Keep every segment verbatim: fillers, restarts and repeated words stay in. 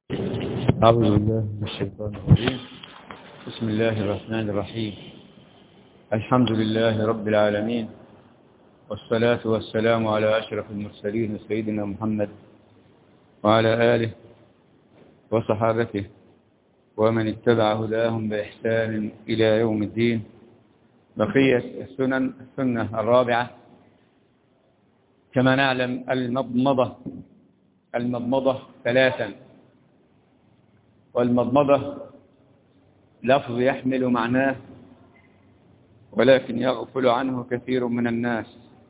أعوذ بالله من الشيطان الرجيم. بسم الله الرحمن الرحيم. الحمد لله رب العالمين، والصلاة والسلام على أشرف المرسلين سيدنا محمد وعلى آله وصحابته ومن اتبع هداهم بإحسان إلى يوم الدين. بقية السنن السنة الرابعة كما نعلم المضمضة المضمضة ثلاثا، والمضمضة لفظ يحمل معناه ولكن يغفل عنه كثير من الناس.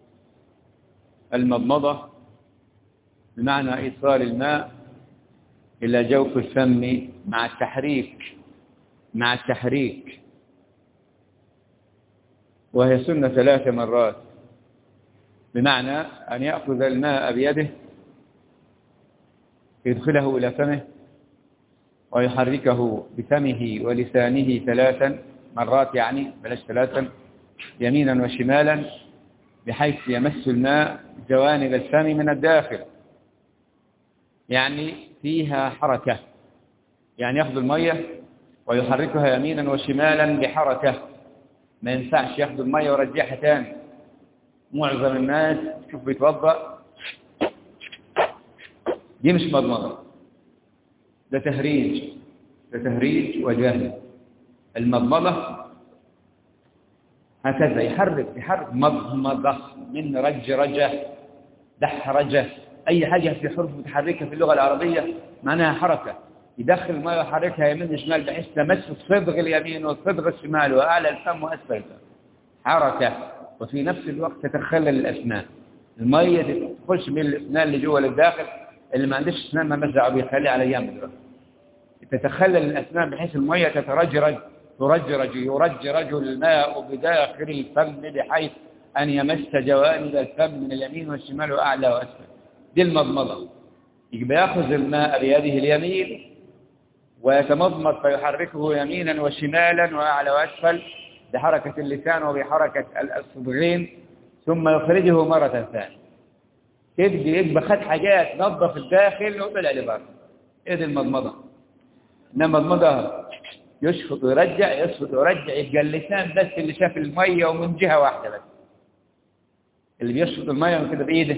المضمضة بمعنى إيصال الماء إلى جوف الفم مع التحريك مع التحريك وهي سنة ثلاث مرات، بمعنى أن يأخذ الماء بيده يدخله إلى فمه ويحركه بفمه ولسانه ثلاثا مرات، يعني بلاش ثلاثا، يمينا وشمالا، بحيث يمس الماء جوانب الفم من الداخل، يعني فيها حركة، يعني يأخذ المية ويحركها يمينا وشمالا بحركة. ما ينفعش يأخذ المية ويرجعها تاني. معظم الناس شوف بيتوضأ، دي مش مضمضة، ده تهريج ده تهريج وجهل. المضمضة هكذا يحرك يحرك مضمضة من رجرجة دحرجة، أي حاجة في حرف متحركة في اللغة العربية معناها حركة. يدخل الماء ويحركها يمين وشمال بحيث تمس الصدغ اليمين والصدغ الشمال وأعلى الفم وأسفل الفم، حركة. وفي نفس الوقت تتخلل الأسنان، المية تخش من الأسنان اللي جوه للداخل، اللي ما عندش أسنان ما مزعه بيخلي على جنب دلوقتي، تتخلل الأسنان بحيث المية تترجرج ترجرج يرجرج الماء بداخل الفم بحيث أن يمس جوانب الفم من اليمين والشمال وأعلى وأسفل. دي المضمضة. يبقى يأخذ الماء بيده اليمين ويتمضمض فيحركه يمينا وشمالا وأعلى وأسفل بحركة اللسان وبحركة الصدغين، ثم يخرجه مرة ثانية. يبقى يبقى خد حاجات نظف الداخل وطلع لبره. ايه دي المضمضة؟ انما المضمضة يشفط ويرجع يشفط ويرجع، يبقى اللسان بس اللي شاف المية ومن جهة واحدة بس، اللي بيشفط المية من كده بإيده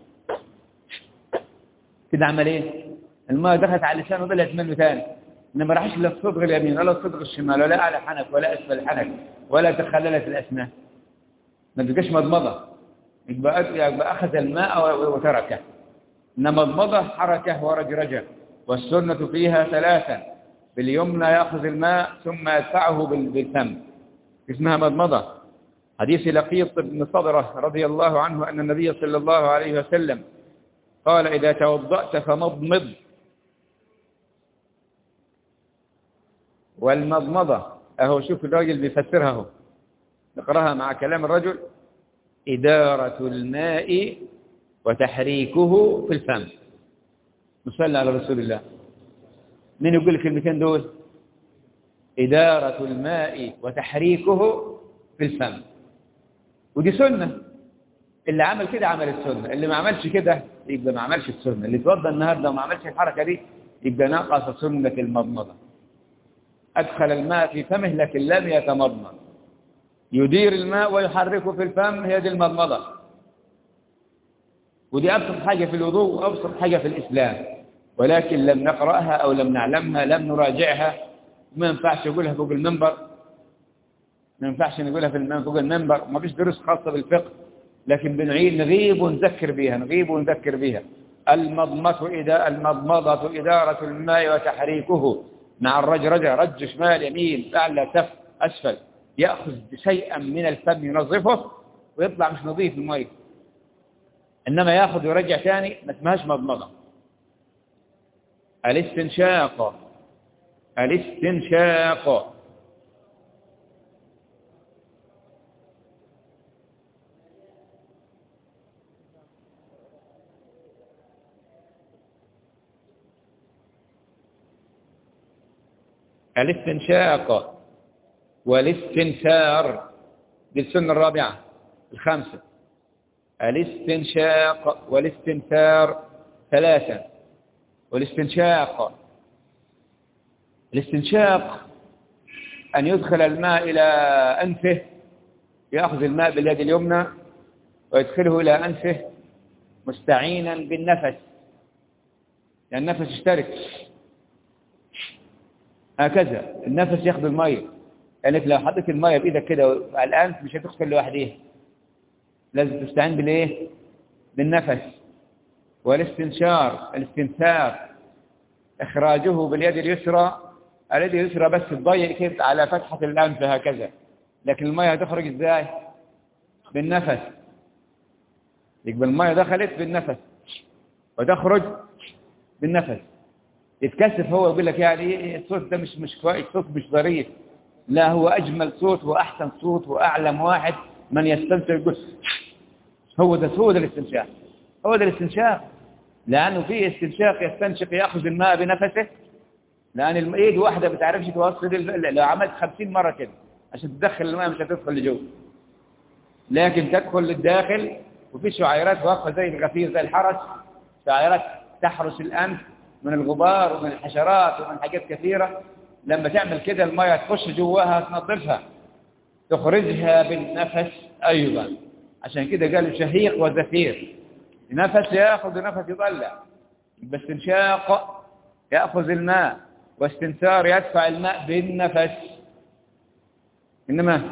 كده عمل ايه؟ المية دخلت على اللسان وطلعت منه ثاني، انما راحش لا الصدغ اليمين ولا الصدغ الشمال ولا اعلى حنك ولا اسفل الحنك ولا تخللت الاسنان. ما تبقاش مضمضة، يبقى يبقى اخذ الماء وتركه. انما مضمضة حركة ورجرجة، والسنة فيها ثلاثة: باليمنى يأخذ الماء ثم يدفعه بالفم، اسمها مضمضة. حديث لقيط بن صدرة رضي الله عنه أن النبي صلى الله عليه وسلم قال: إذا توضأت فمضمض. والمضمضة أهو شوف الراجل بيفسرها اهو، نقرأها مع كلام الرجل: إدارة الماء وتحريكه في الفم. نصلي على رسول الله. مين يقول الكلمتين دول؟ إدارة الماء وتحريكه في الفم. ودي سنة، اللي عمل كده عمل السنة، اللي ما عملش كده يبقى ما عملش السنة. اللي توضى النهاردة وما عملش الحركة دي يبقى ناقص سنة المضمضة. أدخل الماء في فمه لكن لم يتمضمض. يدير الماء ويحركه في الفم، هي دي المضمضة. ودي أبسط حاجة في الوضوء وأبسط حاجة في الإسلام، ولكن لم نقرأها أو لم نعلمها، لم نراجعها. ما ينفعش نقولها فوق المنبر، ما ينفعش نقولها في فوق المنبر، ما فيش دروس خاصة بالفقه، لكن بنعيد نغيب ونذكر بها نغيب ونذكر بها. المضمضة إذا المضمضة إدارة الماء وتحريكه مع الرجرجة، رج شمال يمين أعلى تف أسفل، يأخذ شيئا من الفم ينظفه ويطلع مش نظيف الماء، إنما يأخذ ويرجع ثاني، ما اسمهاش مضمضة. الاستنشاق الاستنشاق الاستنشاق والاستنثار، دي السنة الرابعة الخامسة. الاستنشاق والاستنثار ثلاثة، والاستنشاق الاستنشاق أن يدخل الماء إلى أنفه، يأخذ الماء باليد اليمنى ويدخله إلى أنفه مستعينا بالنفس، يعني النفس يشترك هكذا، النفس ياخذ المية. يعني لو حطيت المية بإيدك كده على الأنف مش هتدخل لوحديها، لازم تستعين بالإيه؟ بالنفس. والاستنشار الاستنثار إخراجه باليد اليسرى، اليد اليسرى بس تضيق كده على فتحة الأنف هكذا، لكن المية هتخرج إزاي؟ بالنفس. يبقى المية دخلت بالنفس وتخرج بالنفس. يتكسف هو يقول لك يعني الصوت ده مش مش كويس، صوت مش ظريف. لا، هو أجمل صوت وأحسن صوت وأعلم واحد من يستنشق يقول هو ده هو ده الاستنشاق، هو ده الاستنشاق. لأنه في استنشاق يستنشق يأخذ الماء بنفسه، لأن الإيد واحدة بتعرفش توصل. لو عملت خمسين مرة كده عشان تدخل الماء مش هتدخل لجوه، لكن تدخل للداخل. وفي شعيرات واقفة زي الغفير زي الحرس، شعيرات تحرس الأنف من الغبار ومن الحشرات ومن حاجات كثيرة. لما تعمل كده المية تخش جواها تنظفها، تخرجها بالنفس أيضا. عشان كده قالوا شهيق وزفير، نفس يأخذ ونفس يطلع. باستنشاق يأخذ الماء، واستنثار يدفع الماء بالنفس. إنما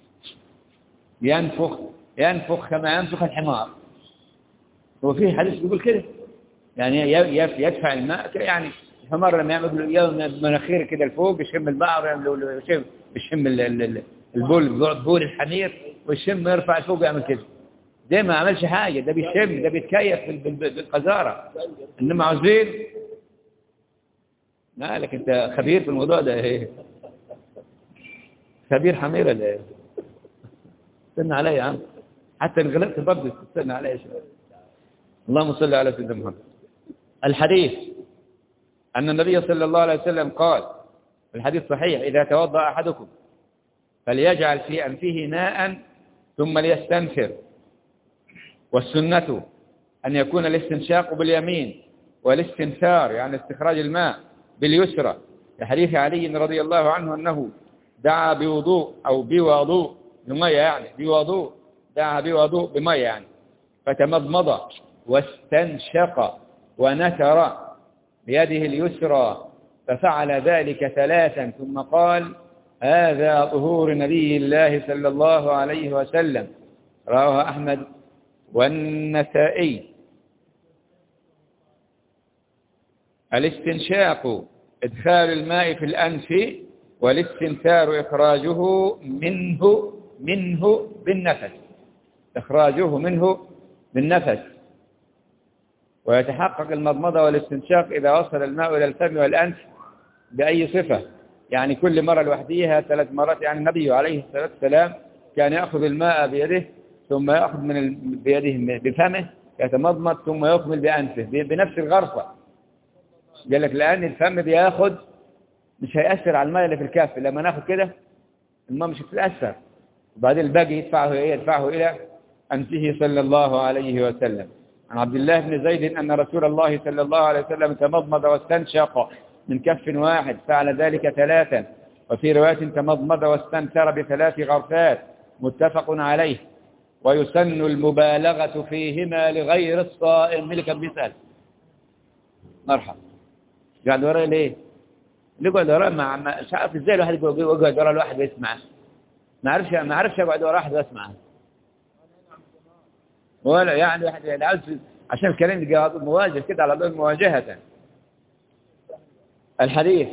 ينفخ ينفخ كما ينفخ الحمار. هو فيه حديث بيقول كده، يعني يدفع الماء يعني الحمار لما يعمل يوم مناخير كده لفوق يشم البعر، يشم يشم البول بول الحمير ويشم يرفع لفوق يعمل كده. ده ما عملش حاجة، ده بيشم، ده بيتكيف بالقذارة. إنما عاوزين لا، لك أنت خبير في الموضوع ده ايه؟ خبير حميرة ده. استنى علي يا عم، حتى إن غلطت برضه استنى علي يا شباب. اللهم صل على سيدنا محمد. الحديث أن النبي صلى الله عليه وسلم قال في الحديث صحيح: إذا توضأ أحدكم فليجعل في أنفه ماء ثم ليستنثر. والسنة أن يكون الاستنشاق باليمين والاستنثار يعني استخراج الماء باليسرى، لحديث علي رضي الله عنه أنه دعا بوضوء أو بوضوء بمية، يعني بوضوء دعا بوضوء بمية يعني، فتمضمض واستنشق ونثر بيده اليسرى، ففعل ذلك ثلاثا ثم قال: هذا طهور نبي الله صلى الله عليه وسلم. رواه أحمد والنسائي. الاستنشاق إدخال الماء في الأنف، والاستنثار إخراجه منه منه بالنفس، إخراجه منه بالنفس. ويتحقق المضمضة والاستنشاق إذا وصل الماء إلى الفم والأنف بأي صفة، يعني كل مرة لوحديها ثلاث مرات. يعني النبي عليه الصلاة والسلام كان يأخذ الماء بيده ثم يأخذ من بيده بفمه يتمضمض ثم يكمل بأنفه بنفس الغرفة. قال لك لأن الفم بياخذ مش هيأثر على الماء اللي في الكاف، لما ناخذ كده الماء مش هتتأثر، وبعدين الباقي يدفعه يدفعه إلى أنفه صلى الله عليه وسلم. عن عبد الله بن زيد أن رسول الله صلى الله عليه وسلم تمضمض واستنشق من كف واحد، فعل ذلك ثلاثا. وفي رواية تمضمض واستنثر بثلاث غرفات، متفق عليه. ويسن المبالغة فيهما لغير الصائم. اللي كان بيسأل مرحبا قاعد وراء ليه؟ اللي قاعد وراء مع مش عارف ازاي الواحد يقعد وراء الواحد ويسمع. ما عرفش ما عرفش اقعد وراء واحد واسمع ولا يعني واحد يعني عاوز عشان الكلام مواجه كده على طول مواجهة. الحديث: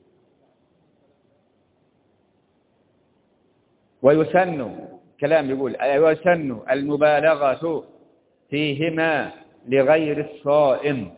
ويسن كلام يقول ويسن المبالغة فيهما لغير الصائم،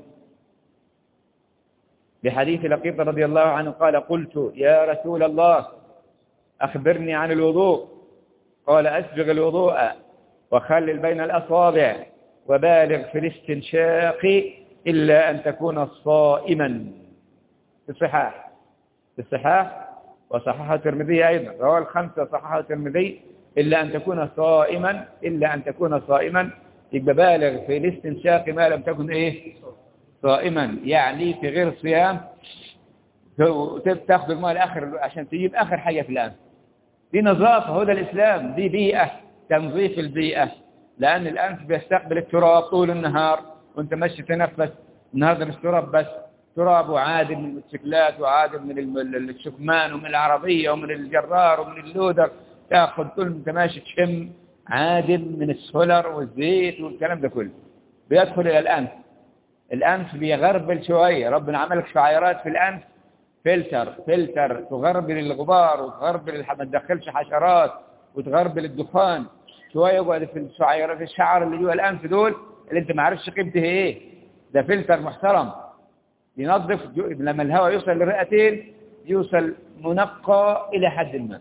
بحديث لقيط رضي الله عنه قال: قلت يا رسول الله أخبرني عن الوضوء. قال: أسبغ الوضوء وخلل بين الأصابع وبالغ في الاستنشاق إلا أن تكون صائما. في الصحاح في الصحاح وصححه الترمذي أيضا، رواه الخمسة صححه الترمذي: إلا أن تكون صائما إلا أن تكون صائما. يبقى بالغ في الاستنشاق ما لم تكن إيه صائما، يعني في غير الصيام وتاخذ الماء الآخر عشان تجيب آخر حاجة في الأنف. دي نظافة، هو ده الإسلام، دي بيئة، تنظيف البيئة. لأن الأنف بيستقبل التراب طول النهار وانت ماشي تنفس. النهارده مش تراب بس، تراب وعادم من الموتوسيكلات وعادم من الشكمان ومن العربية ومن الجرار ومن اللودر، تاخذ كل انت ماشي تشم عادم من السولر والزيت والكلام ده كله بيدخل إلى الأنف. الأنف بيغربل شوية، ربنا عمل لك شعيرات في الأنف، فلتر فلتر تغربل الغبار وتغربل ما تدخلش حشرات وتغربل الدخان شوية. يقعد في الشعيرات في الشعر اللي جوا الأنف دول اللي انت ما عرفش قيمته ايه، ده فلتر محترم ينظف. لما الهواء يوصل للرئتين يوصل منقى إلى حد ما،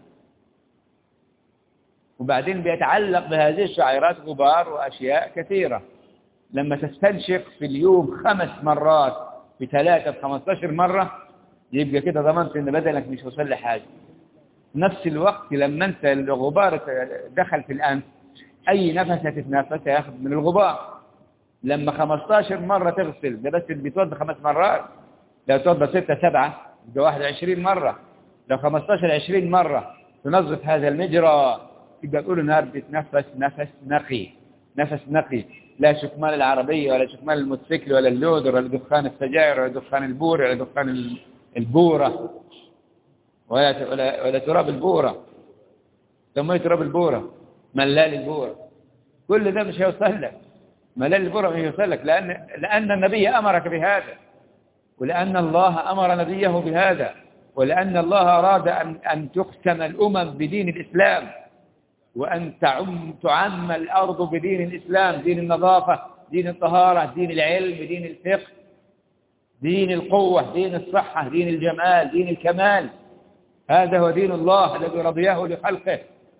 وبعدين بيتعلق بهذه الشعيرات غبار وأشياء كثيرة. لما تستنشق في اليوم خمس مرات بثلاثة بخمستاشر مرة يبقى كده ضمنت ان بدنك مش وصل لحاجة. نفس الوقت لما انت الغبار دخل في الأنف أي نفس هتتنفسه ياخذ من الغبار. لما خمستاشر مرة تغسل، ده بس اللي بيتوضى خمس مرات، لو توضى ستة سبعة يبقى واحد وعشرين مرة، لو خمستاشر عشرين مرة تنظف هذا المجرى يبقى تقول النهار بتتنفس نفس نقي، نفس نقي، لا شكمان العربية ولا شكمان الموتوسيكل ولا اللودر ولا دخان السجاير ولا دخان البور ولا دخان البورة ولا ولا, ولا تراب البورة. لما تراب البورة ملال البورة كل ده مش هيوصل لك، ملال البورة مش هيوصل لك، لأن لأن النبي أمرك بهذا، ولأن الله أمر نبيه بهذا، ولأن الله أراد أن أن تختم الأمم بدين الإسلام، وأن تعم تعم الأرض بدين الإسلام، دين النظافة، دين الطهارة، دين العلم، دين الفقه، دين القوة، دين الصحة، دين الجمال، دين الكمال. هذا هو دين الله الذي رضيه لخلقه.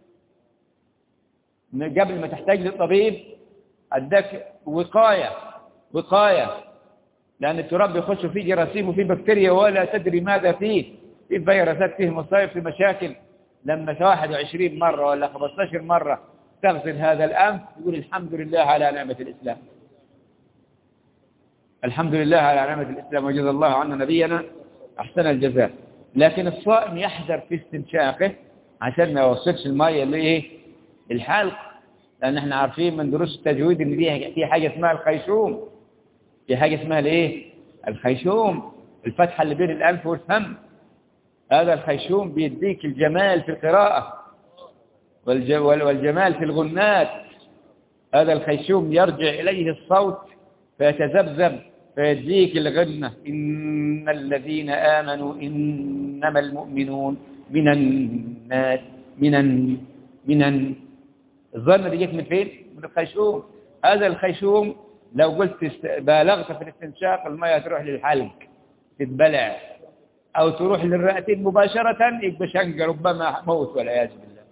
من قبل ما تحتاج للطبيب أداك وقاية، وقاية، لأن التراب يخش فيه جراثيم وفيه بكتيريا ولا تدري ماذا فيه، فيه فيروسات، فيه مصايب، فيه مشاكل. لما واحد وعشرين مرة ولا خمستاشر مرة تغسل هذا الأنف يقول الحمد لله على نعمة الإسلام، الحمد لله على نعمة الإسلام، وجزا الله عنا نبينا أحسن الجزاء. لكن الصائم يحذر في استنشاقه عشان ما يوصلش المية لإيه؟ الحلق، لأن احنا عارفين من دروس التجويد إن في حاجة اسمها الخيشوم، في حاجة اسمها الإيه؟ الخيشوم، الفتحة اللي بين الأنف والفم. هذا الخيشوم بيديك الجمال في القراءة والجمال في الغنات. هذا الخيشوم يرجع إليه الصوت فيتذبذب فيديك الغنة. إن الذين آمنوا إنما المؤمنون من الناس من ال... من ال... الظن دي جت من فين؟ من الخيشوم. هذا الخيشوم لو قلت بالغت في الاستنشاق المياه تروح للحلق تتبلع، أو تروح للرئتين مباشرة يبقى شنق ربما موت والعياذ بالله.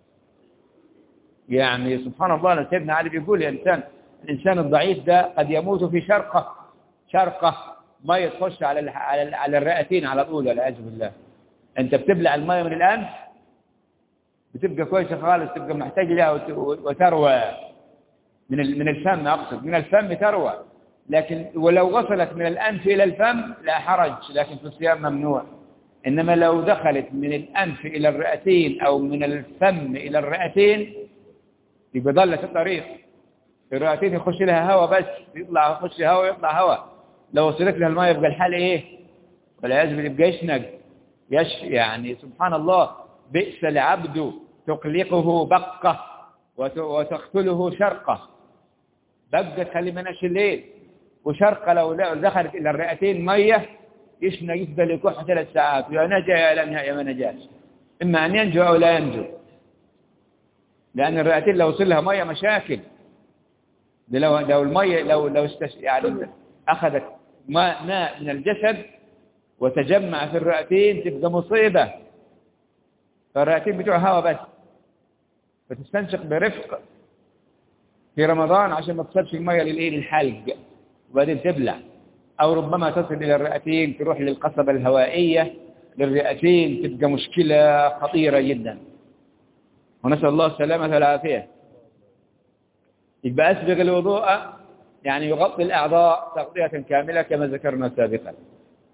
يعني سبحان الله، سيدنا علي بيقول الإنسان الإنسان الضعيف ده قد يموت في شرقة، شرقة مية تخش على على على الرئتين على طول والعياذ بالله. أنت بتبلع المية من الأنف بتبقى كويسة خالص، تبقى محتاج لها وتروى من من الفم، أقصد من الفم تروى. لكن ولو وصلت من الأنف إلى الفم لا حرج، لكن في الصيام ممنوع. إنما لو دخلت من الأنف إلى الرئتين أو من الفم إلى الرئتين يبقى ضلت الطريق. الرئتين يخش لها هواء بس، يطلع يخش هواء يطلع هواء. لو وصلت لها الماء يبقى الحال إيه؟ والعياذ بالله يبقى يشنق يش يعني سبحان الله. بئس العبد تقلقه بقة وتقتله شرقة. بقى تخلي مناش الليل، وشرقة لو دخلت إلى الرئتين مية يشنق يفضل يكح ثلاث ساعات، يا نجا يا لم يا ما نجاش، إما أن ينجو أو لا ينجو، لأن الرئتين لو وصل لها مية مشاكل. لو لو المية لو لو استش يعني أخذت ماء ماء من الجسد وتجمع في الرئتين تبقى مصيبة. فالرئتين بتوع هوا بس، فتستنشق برفق في رمضان عشان ما تصلش المية للإيه للحلق وبعدين تبلع، أو ربما تصل إلى الرئتين تروح للقصبة الهوائية للرئتين تبقى مشكلة خطيرة جدا، ونسأل الله السلامة والعافية. يبقى أسبغ الوضوء يعني يغطي الأعضاء تغطية كاملة كما ذكرنا سابقا.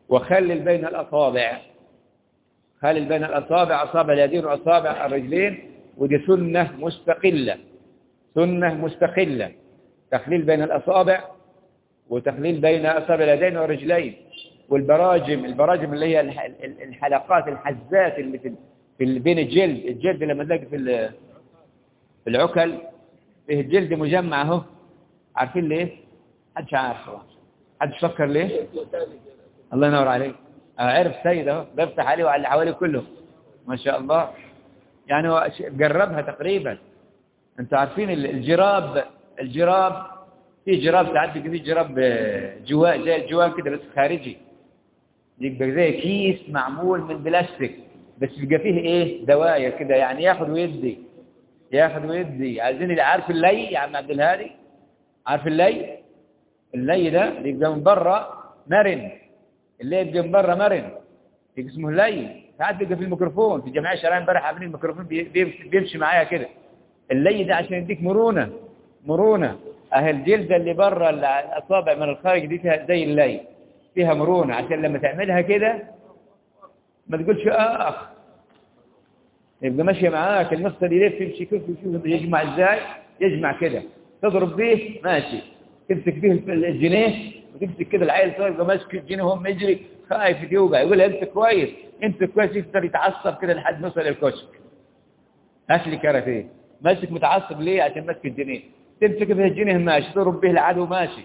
وخلل بين الأصابع، خلل بين الأصابع، أصابع اليدين وأصابع الرجلين، ودي سنة مستقلة، سنة مستقلة، تخليل بين الأصابع وتخليل بين أصابع اليدين والرجلين. والبراجم، البراجم اللي هي الحلقات الحزات اللي في بين الجلد، الجلد لما تلاقي في في العكل فيه الجلد مجمع اهو، عارفين ليه؟ محدش عارف، محدش فكر ليه؟ الله ينور عليك، عرف سيد اهو، بيفتح عليه وعلى اللي حواليه كله ما شاء الله. يعني هو جربها تقريبا. انتوا عارفين الجراب، الجراب في جراب تعدي في جراب جواه زي الجواب كده بس خارجي، يبقى زي كيس معمول من بلاستيك بس يبقى فيه ايه دواير كده، يعني ياخد ويدي، ياخد ويدي. عايزين اللي عارف اللي يا عم عبد الهادي، عارف اللي اللي ده يبقى من بره مرن، اللي يبقى من بره مرن يبقى اسمه اللي. ساعات بيبقى في الميكروفون في الجمعيه الشرعيه امبارح عاملين الميكروفون بيمشي معايا كده، اللي ده عشان يديك مرونه، مرونه. اهي الجلده اللي بره الاصابع من الخارج دي فيها زي اللي، فيها مرونه عشان لما تعملها كده ما تقولش اخ، يبقى ماشيه معاك المفصل يلف يمشي كيف يشوف يجمع ازاي، يجمع كده تضرب به ماشي، تمسك به الجنيه وتمسك كده العيل صغير يبقى ماسك الجنيه وهو يجري خايف يوجع، يقول امسك كويس، امسك كويس، يقدر يتعصب كده لحد ما يوصل الكشك. هات لي كاراتيه، ماسك متعصب ليه؟ عشان ماسك الجنيه، تمسك به الجنيه ماشي، تضرب به العدو ماشي،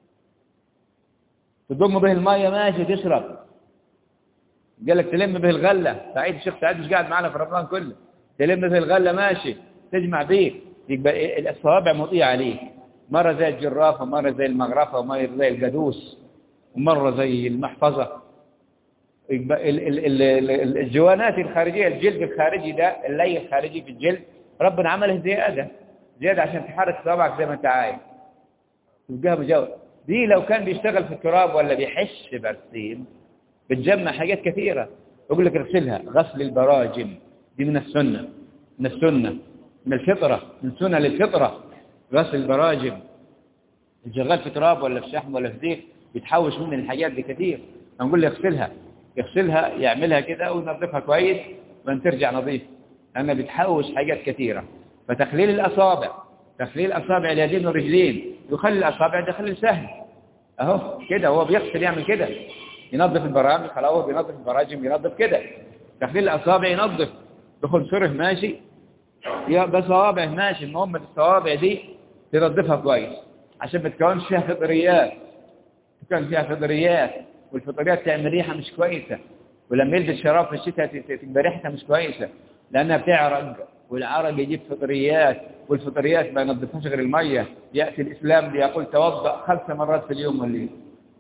تضم به الميه ماشي تشرب. قال لك تلم به الغله، سعيد الشيخ سعيد مش قاعد معنا في رمضان كله، تلم به الغله ماشي، تجمع به، يبقى الصوابع مطيعه عليه، مره زي الجرافه، مره زي المغرفه، ومره زي القدوس، ومره زي المحفظه. يبقى الجوانات الخارجيه، الجلد الخارجي ده، اللي الخارجي في الجلد ربنا عمله زياده، زياده عشان تحرك صوابعك زي ما انت عايز، تبقاها مجاوب. دي لو كان بيشتغل في التراب ولا بيحش برسيم بتجمع حاجات كثيرة. يقول لك اغسلها، غسل البراجم دي من السنة، من السنة، من الفطرة، من سنة للفطرة. غسل البراجم الشغال في تراب ولا في شحم ولا في زيت بيتحوش من الحاجات دي كثير، نقول له اغسلها، يغسلها يعملها كده وينظفها كويس وان ترجع نظيف، لأنها بتحوش حاجات كثيرة. فتخليل الأصابع، تخليل أصابع اليدين والرجلين يخلي الأصابع ده خليل سهل اهو كده، هو بيغسل يعمل كده، ينظف البراجم، خلاص هو بينظف البراجم بينظف كده. تخليل الأصابع ينظف بخنصره ماشي، يا بصوابع ماشي، المهم الصوابع دي تنظفها كويس عشان ما تكونش فيها فطريات، تكون فيها فطريات، والفطريات تعمل ريحة مش كويسة، ولما يلبس شراب في الشتاء تبقى ريحتها مش كويسة لأنها بتعرق، والعرق يجيب فطريات، والفطريات ما ينظفهاش غير المية. يأتي الإسلام ليقول توضأ خمس مرات في اليوم والليل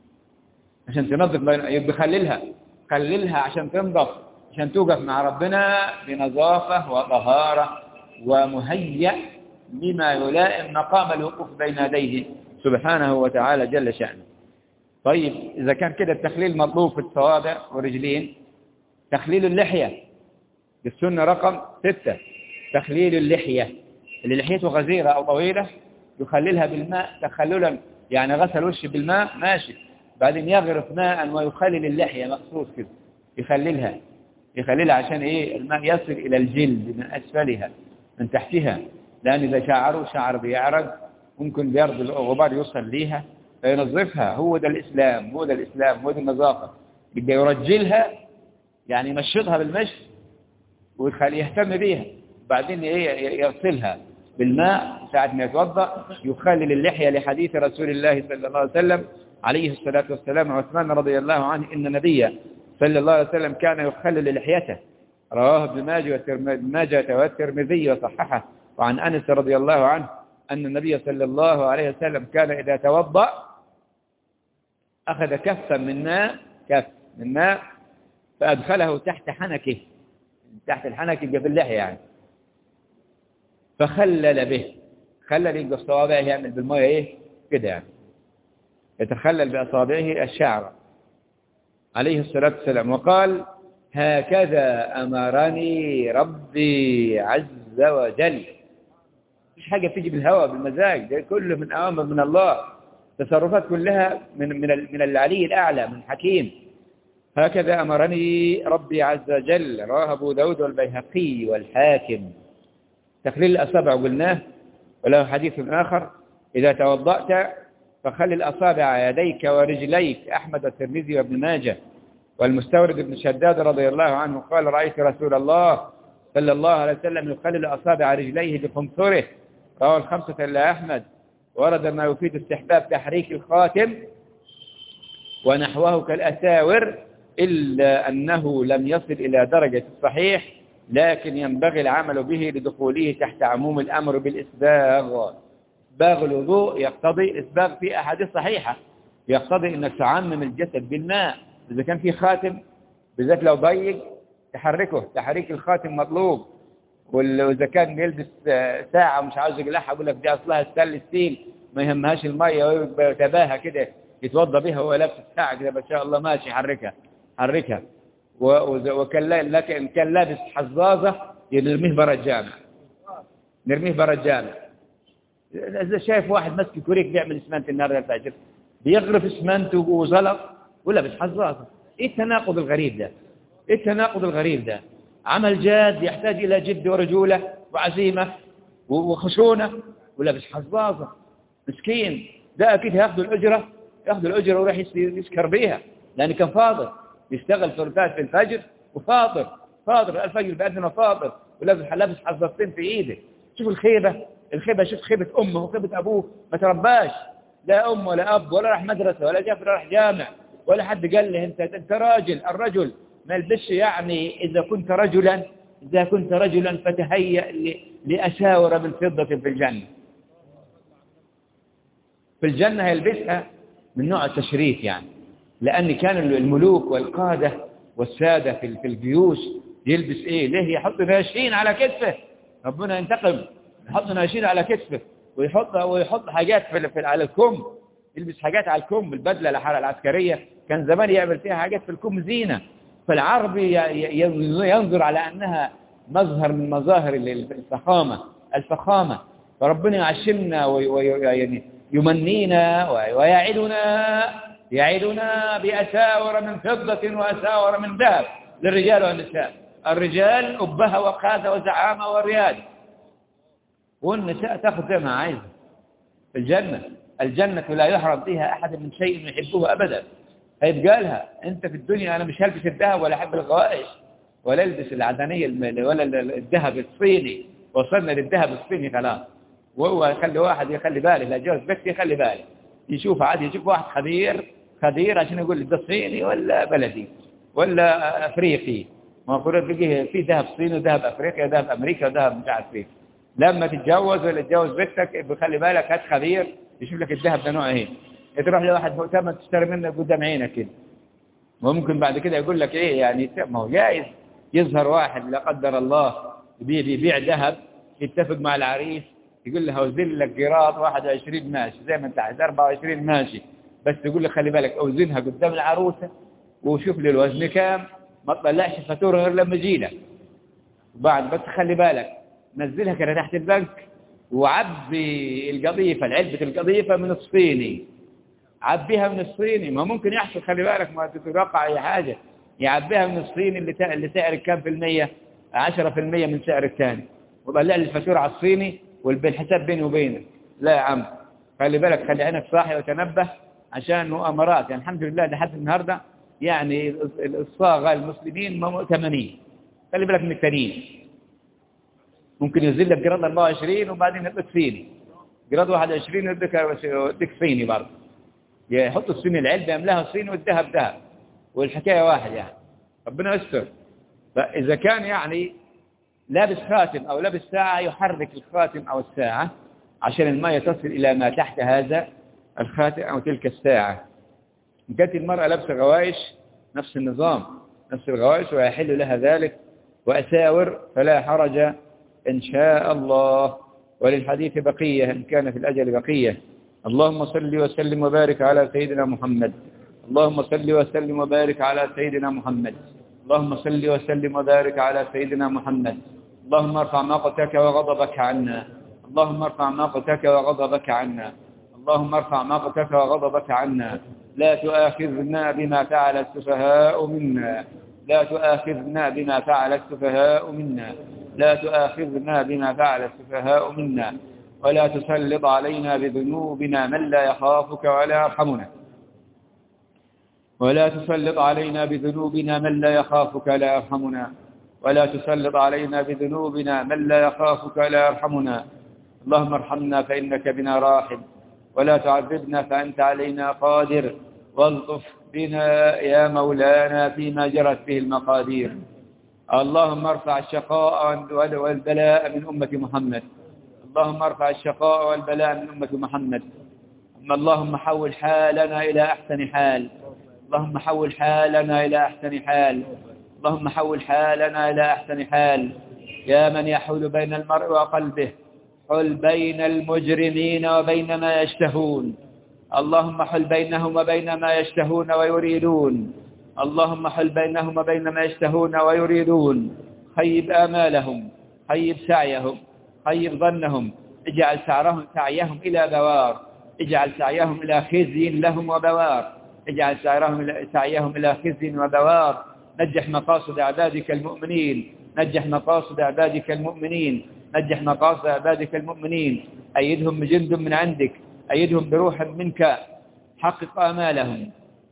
عشان تنظف، يبقى خللها، خللها عشان تنظف، عشان توقف مع ربنا بنظافة وطهارة ومهيأ بما يلائم مقام الوقوف بين يديه سبحانه وتعالى جل شأنه. طيب إذا كان كده التخليل مطلوب في الصوابع والرجلين، تخليل اللحية بالسنة رقم ستة، تخليل اللحية اللي لحيته غزيرة أو طويلة يخللها بالماء تخللا، يعني غسل وشه بالماء ماشي، بعدين يغرف ماء ويخلل اللحية مخصوص كده، يخللها، يخللها عشان ايه؟ الماء يصل الى الجلد من اسفلها من تحتها، لان اذا شعروا شعر بيعرق ممكن بيرضي الغبار يوصل ليها فينظفها. هو ده الاسلام، هو ده الاسلام، هو ده النظافة. يبقى يرجلها يعني يمشطها بالمشط ويخلي يهتم بيها، بعدين ايه؟ يغسلها بالماء ساعة ما يتوضأ، يخلل اللحية لحديث رسول الله صلى الله عليه وسلم عليه الصلاة والسلام. عثمان رضي الله عنه إن النبي صلى الله عليه وسلم كان يخلل لحيته، رواه ابن ماجه والترمذي وصححه. وعن أنس رضي الله عنه أن النبي صلى الله عليه وسلم كان إذا توضأ أخذ كفا من ماء، كف من ماء فأدخله تحت حنكه، تحت الحنك يبقى في اللحية يعني، فخلل به، خلل يبقى الصوابع يعمل بالمية ايه كده يعني، يتخلل بأصابعه الشعر عليه الصلاة والسلام. وقال هكذا أمرني ربي عز وجل. مش حاجة تيجي بالهوى بالمزاج، ده كله من أوامر من الله، تصرفات كلها من من من العلي الأعلى، من حكيم هكذا أمرني ربي عز وجل. رواه أبو داود والبيهقي والحاكم. تخليل الأصابع قلناه، وله حديث آخر: إذا توضأت فخلل أصابع يديك ورجليك. أحمد والترمذي وابن ماجه. والمستورد بن شداد رضي الله عنه قال: رأيت رسول الله صلى الله عليه وسلم يخلل أصابع رجليه بخنصره. رواه الخمسة إلا أحمد. ورد ما يفيد استحباب تحريك الخاتم ونحوه كالأساور، إلا أنه لم يصل إلى درجة الصحيح، لكن ينبغي العمل به لدخوله تحت عموم الأمر بالإسباغ. إسباغ الوضوء يقتضي الإسباغ في أحاديث صحيحة، يقتضي أنك تعمم الجسد بالماء. إذا كان في خاتم بالذات لو ضيق تحركه، تحريك الخاتم مطلوب. وإذا كان بيلبس ساعة ومش عاوز يقلعها يقول لك دي أصلها ستانلس ستيل ما يهمهاش المية ويتباهى كده يتوضى بها وهو لابس الساعة كده ما شاء الله ماشي حركها حركها. وكان لكن كان لابس حظاظة يرميه برا الجامع، نرميه برا الجامع. إذا شايف واحد مسك كوريك بيعمل اسمنت النهارده الفجر بيغرف اسمنت وزلط ولابس حظاظة. إيه التناقض الغريب ده؟ إيه التناقض الغريب ده؟ عمل جاد يحتاج إلى جد ورجولة وعزيمة وخشونة ولابس حظاظة. مسكين ده أكيد هياخذوا الأجرة، ياخذوا الأجرة وراح يسكر بيها، لأن كان فاضل يشتغل ثلثات في الفجر وفاضل فاضل الفجر بأذنه فاضل ولابس لابس حظاظتين في إيده. شوف الخيبة، الخيبة شوف خيبة أمه وخيبة أبوه، ما ترباش لا أم ولا أب ولا راح مدرسة ولا جاف ولا راح جامع ولا حد قال له أنت أنت راجل. الرجل ما يلبسش، يعني إذا كنت رجلا إذا كنت رجلا فتهيأ لأساور من فضة في الجنة. في الجنة هيلبسها من نوع التشريف، يعني لأن كان الملوك والقادة والسادة في الجيوش يلبس إيه؟ ليه يحط ناشين على كتفه؟ ربنا ينتقم، يحط ناشين على كتفه ويحط ويحط حاجات في, في على الكم، يلبس حاجات على الكم. البدلة العسكرية كان زمان يعمل فيها حاجات في الكم زينة. فالعربي ينظر على أنها مظهر من مظاهر الفخامة الفخامة. فربنا يعشمنا ويعني يمنينا ويعدنا يعدنا بأساور من فضة وأساور من ذهب للرجال والنساء. الرجال أبها وقادة وزعامة ورياد، والنساء تأخذ زي ما عايزة في الجنة. الجنة لا يحرم فيها أحد من شيء يحبه أبدا. هيتقالها أنت في الدنيا أنا مش هلبس الذهب ولا أحب الغوائش ولا البس العدنية ولا الذهب الصيني. وصلنا للذهب الصيني خلاص. وهو يخلي واحد يخلي باله لا جوز بكتي يخلي باله يشوف عادي، يشوف واحد خبير خبير عشان يقول ده صيني ولا بلدي ولا أفريقي. ما أقول فيه في ذهب صيني وذهب أفريقيا وذهب أمريكا وذهب مش عارف فيه. لما تتجوز ولا تتجوز بنتك بخلي بالك هات خبير يشوف لك الذهب ده نوعه ايه. تروح لواحد مؤتمن تشتري منه قدام عينك كده، وممكن بعد كده يقول لك ايه يعني ما هو جائز. يظهر واحد لا قدر الله بيبيع ذهب يتفق مع العريس يقول له هوزن لك قيراط واحد وعشرين ماشي زي ما انت عايز أربعة وعشرين ماشي، بس تقول له خلي بالك اوزنها قدام العروسه وشوف لي الوزن كام، ما تطلعش فاتوره غير لما يجيلك. وبعد بس خلي بالك نزلها كده تحت البنك وعبي القضيفه العلبه القضيفه من الصيني، عبيها من الصيني. ما ممكن يحصل خلي بالك ما تتوقع اي حاجه. يعبيها من الصيني اللي اللي سعر كام في المية؟ عشرة في المية من سعر الثاني، وطلع لي الفاتوره على الصيني والحساب بيني وبينك. لا يا عم خلي بالك، خلي عينك صاحي وتنبه عشان مؤامرات. يعني الحمد لله لحد النهارده يعني الصاغه المسلمين مؤتمنين. خلي بالك من التانيين، ممكن ينزل لك جراد أربعة وعشرين وبعدين يديك صيني، جراد واحد وعشرين ويديك يديك صيني برضه. يحط الصيني العلبه يملاها صيني والذهب ذهب والحكايه واحد. يعني ربنا يستر. فاذا كان يعني لابس خاتم أو لابس ساعة يحرك الخاتم أو الساعة عشان الماء تصل إلى ما تحت هذا الخاتم أو تلك الساعة. إن كانت المرأة لابسة غوايش نفس النظام، نفس الغوايش ويحل لها ذلك، وأساور فلا حرج إن شاء الله. وللحديث بقية إن كان في الأجل بقية. اللهم صل وسلم وبارك على سيدنا محمد. اللهم صل وسلم وبارك على سيدنا محمد. اللهم صل وسلم وبارك على سيدنا محمد. اللهم ارفع مقتك وغضبك عنا. اللهم ارفع مقتك وغضبك عنا. اللهم ارفع مقتك وغضبك عنا. لا تؤاخذنا بما فعل السفهاء منا لا تؤاخذنا بما فعل السفهاء منا لا تؤاخذنا بما فعل السفهاء منا ولا تسلط علينا بذنوبنا من لا يخافك ولا يرحمنا ولا تسلط علينا بذنوبنا من لا يخافك ولا يرحمنا ولا تسلط علينا بذنوبنا من لا يخافك ولا يرحمنا اللهم ارحمنا فإنك بنا راحم ولا تعذبنا فأنت علينا قادر والطف بنا يا مولانا فيما جرت به المقادير اللهم ارفع الشقاء والبلاء من أمة محمد اللهم ارفع الشقاء والبلاء من أمة محمد اللهم حول حالنا إلى أحسن حال اللهم حول حالنا إلى أحسن حال اللهم حول حالنا إلى أحسن حال يا من يحول بين المرء وقلبه حل بين المجرمين وبين ما يشتهون اللهم حل بينهم وبين ما يشتهون ويريدون اللهم حل بينهم وبين ما يشتهون ويريدون خيب آمالهم خيب سعيهم خيب ظنهم اجعل سعرهم سعيهم إلى بوار اجعل سعيهم إلى خزي لهم وبوار اجعل سعيهم سعيهم إلى خزي وبوار نجح مقاصد عبادك المؤمنين نجح مقاصد عبادك المؤمنين نجح مقاصد عبادك المؤمنين أيدهم بجند من عندك أيدهم بروح منك حقق آمالهم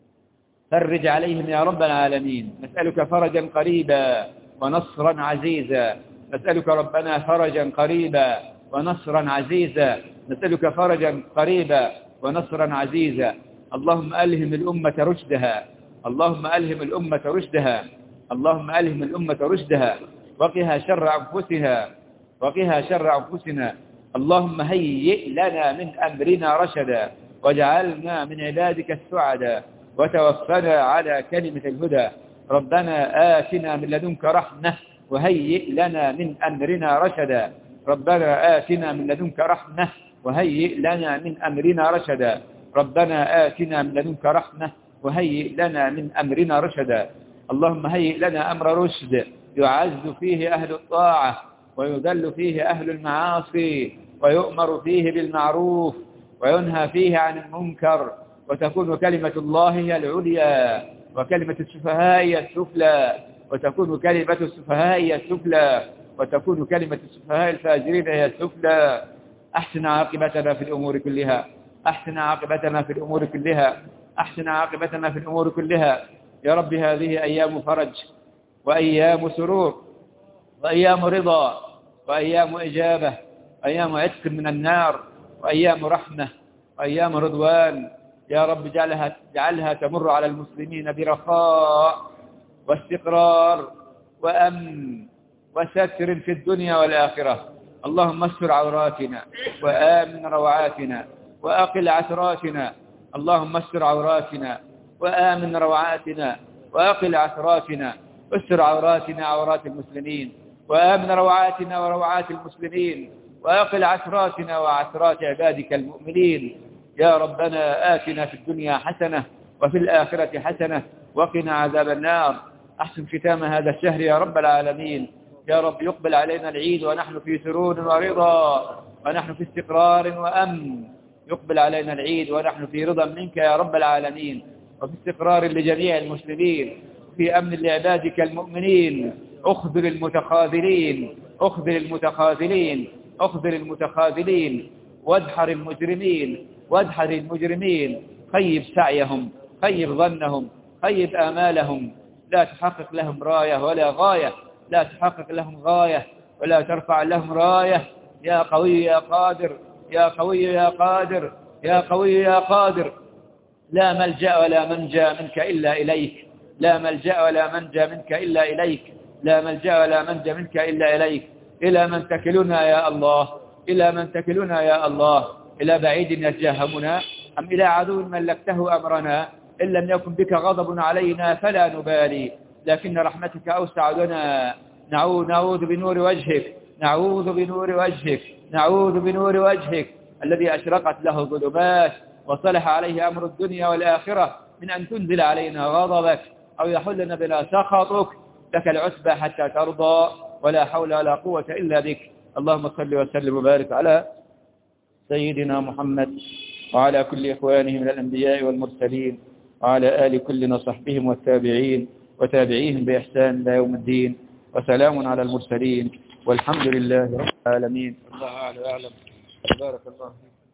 فرج عليهم يا رب العالمين نسألك فرجا قريبا ونصرا عزيزا نسألك ربنا فرجا قريبا ونصرا عزيزا نسألك فرجا قريبا ونصرا عزيزا اللهم ألهم الأمة رشدها اللهم ألهم الأمة رشدها اللهم ألهم الأمة رشدها وقها شر أنفسها وقها شر أنفسنا اللهم هيئ لنا من أمرنا رشدا واجعلنا من عبادك السعدا وتوفنا على كلمة الهدى ربنا آتنا من لدنك رحمة وهيئ لنا من أمرنا رشدا ربنا آتنا من لدنك رحمة وهيئ لنا من أمرنا رشدا ربنا آتنا من لدنك رحمة وهيئ لنا من أمرنا رشدا اللهم هيئ لنا أمر رشد يعز فيه أهل الطاعة ويذل فيه أهل المعاصي ويؤمر فيه بالمعروف وينهى فيه عن المنكر وتكون كلمة الله هي العليا وكلمة السفهاء هي السفلى وتكون كلمة السفهاء هي السفلى وتكون كلمة السفهاء الفاجرين هي السفلى أحسن عاقبتنا في الأمور كلها أحسن عاقبتنا في الأمور كلها أحسن عاقبتنا في الأمور كلها يا رب هذه أيام فرج وأيام سرور وأيام رضا وأيام إجابة وأيام عتق من النار وأيام رحمة وأيام رضوان يا رب جعلها, جعلها تمر على المسلمين برخاء واستقرار وأمن وستر في الدنيا والآخرة اللهم استر عوراتنا وآمن روعاتنا وأقل عثراتنا اللهم استر عوراتنا وآمن روعاتنا وأقل عثراتنا استر عوراتنا عورات المسلمين وآمن روعاتنا وروعات المسلمين وأقل عثراتنا وعثرات عبادك المؤمنين يا ربنا آتنا في الدنيا حسنة وفي الآخرة حسنة وقنا عذاب النار أحسن ختام هذا الشهر يا رب العالمين يا رب يقبل علينا العيد ونحن في سرور ورضا ونحن في استقرار وأمن يقبل علينا العيد ونحن في رضا منك يا رب العالمين وفي استقرار لجميع المسلمين في أمن لعبادك المؤمنين أخذل المتخاذلين أخذل المتخاذلين أخذل المتخاذلين وادحر المجرمين وادحر المجرمين خيب سعيهم خيب ظنهم خيب آمالهم لا تحقق لهم راية ولا غاية لا تحقق لهم غاية ولا ترفع لهم راية يا قوي يا قادر يا قوي يا قادر يا قوي يا قادر لا ملجأ ولا منجى منك إلا إليك لا ملجأ ولا منجى منك إلا إليك لا ملجأ ولا منجى منك إلا إليك إلى من تكلنا يا الله إلى من تكلنا يا الله إلى بعيد يتجاهمنا أم إلى عدو ملكته أمرنا إن لم يكن بك غضب علينا فلا نبالي لكن رحمتك أوسع لنا نعوذ, نعوذ بنور وجهك نعوذ بنور وجهك نعوذ بنور وجهك الذي أشرقت له الظلمات وصلح عليه أمر الدنيا والآخرة من أن تنزل علينا غضبك أو يحلنا بلا سخطك لك العتبى حتى ترضى ولا حول ولا قوة إلا بك اللهم صل وسلم وبارك على سيدنا محمد وعلى كل إخوانه من الأنبياء والمرسلين وعلى آل كلنا وصحبهم والتابعين وتابعيهم بإحسان إلى يوم الدين، وسلام على المرسلين والحمد لله رب العالمين. الله أعلم. بارك الله فيك.